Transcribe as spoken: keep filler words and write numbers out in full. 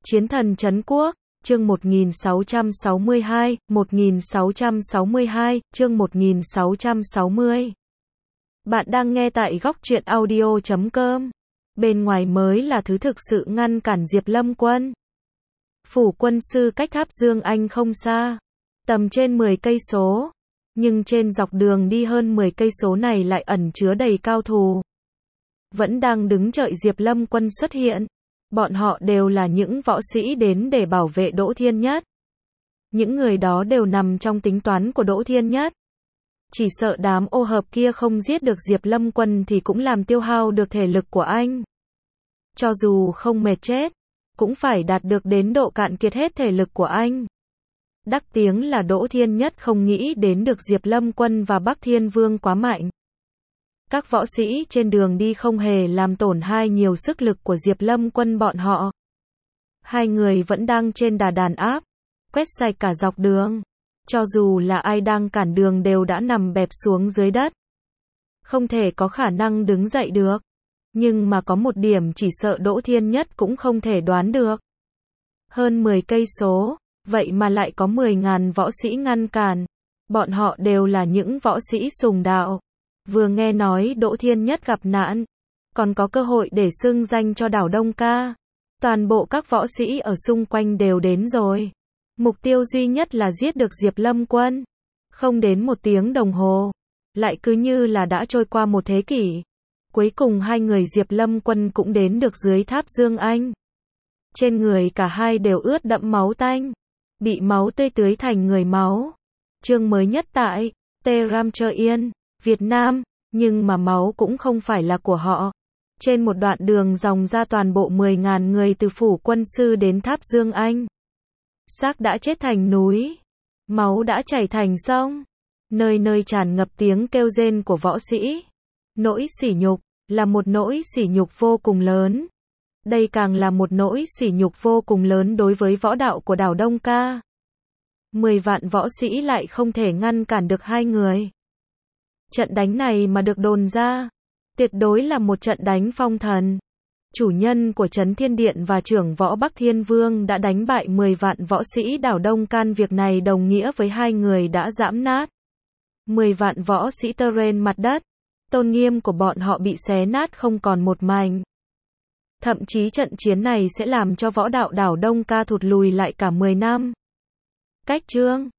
Chiến thần trấn quốc, chương một nghìn sáu trăm sáu mươi hai, một nghìn sáu trăm sáu mươi hai, chương một nghìn sáu trăm sáu mươi. Bạn đang nghe tại góc truyện audio chấm com. Bên ngoài mới là thứ thực sự ngăn cản Diệp Lâm quân. Phủ quân sư cách Tháp Dương Anh không xa, tầm trên mười cây số, nhưng trên dọc đường đi hơn mười cây số này lại ẩn chứa đầy cao thủ. Vẫn đang đứng đợi Diệp Lâm quân xuất hiện. Bọn họ đều là những võ sĩ đến để bảo vệ Đỗ Thiên Nhất. Những người đó đều nằm trong tính toán của Đỗ Thiên Nhất. Chỉ sợ đám ô hợp kia không giết được Diệp Lâm quân thì cũng làm tiêu hao được thể lực của anh. Cho dù không mệt chết, cũng phải đạt được đến độ cạn kiệt hết thể lực của anh. Đắc tiếng là Đỗ Thiên Nhất không nghĩ đến được Diệp Lâm quân và Bắc Thiên Vương quá mạnh. Các võ sĩ trên đường đi không hề làm tổn hại nhiều sức lực của Diệp Lâm quân bọn họ. Hai người vẫn đang trên đà đàn áp, quét sạch cả dọc đường. Cho dù là ai đang cản đường đều đã nằm bẹp xuống dưới đất. Không thể có khả năng đứng dậy được. Nhưng mà có một điểm chỉ sợ Đỗ Thiên Nhất cũng không thể đoán được. Hơn mười cây số, vậy mà lại có mười ngàn võ sĩ ngăn cản. Bọn họ đều là những võ sĩ sùng đạo. Vừa nghe nói Đỗ Thiên Nhất gặp nạn, còn có cơ hội để xưng danh cho đảo Đông Ca. Toàn bộ các võ sĩ ở xung quanh đều đến rồi. Mục tiêu duy nhất là giết được Diệp Lâm quân. Không đến một tiếng đồng hồ, lại cứ như là đã trôi qua một thế kỷ. Cuối cùng hai người Diệp Lâm quân cũng đến được dưới Tháp Dương Anh. Trên người cả hai đều ướt đẫm máu tanh, bị máu tươi tưới thành người máu. Chương mới nhất tại Tehran Trơ Yên, Việt Nam, nhưng mà máu cũng không phải là của họ. Trên một đoạn đường dòng ra toàn bộ mười ngàn người từ phủ quân sư đến Tháp Dương Anh. Xác đã chết thành núi, máu đã chảy thành sông, nơi nơi tràn ngập tiếng kêu rên của võ sĩ. Nỗi sỉ nhục, là một nỗi sỉ nhục vô cùng lớn. Đây càng là một nỗi sỉ nhục vô cùng lớn đối với võ đạo của đảo Đông Ca. Mười vạn võ sĩ lại không thể ngăn cản được hai người. Trận đánh này mà được đồn ra, tuyệt đối là một trận đánh phong thần. Chủ nhân của Trấn Thiên Điện và trưởng võ Bắc Thiên Vương đã đánh bại mười vạn võ sĩ đảo Đông Can, việc này đồng nghĩa với hai người đã giẫm nát mười vạn võ sĩ Tehran mặt đất. Tôn nghiêm của bọn họ bị xé nát không còn một mảnh. Thậm chí trận chiến này sẽ làm cho võ đạo đảo Đông Ca thụt lùi lại cả mười năm. Cách chương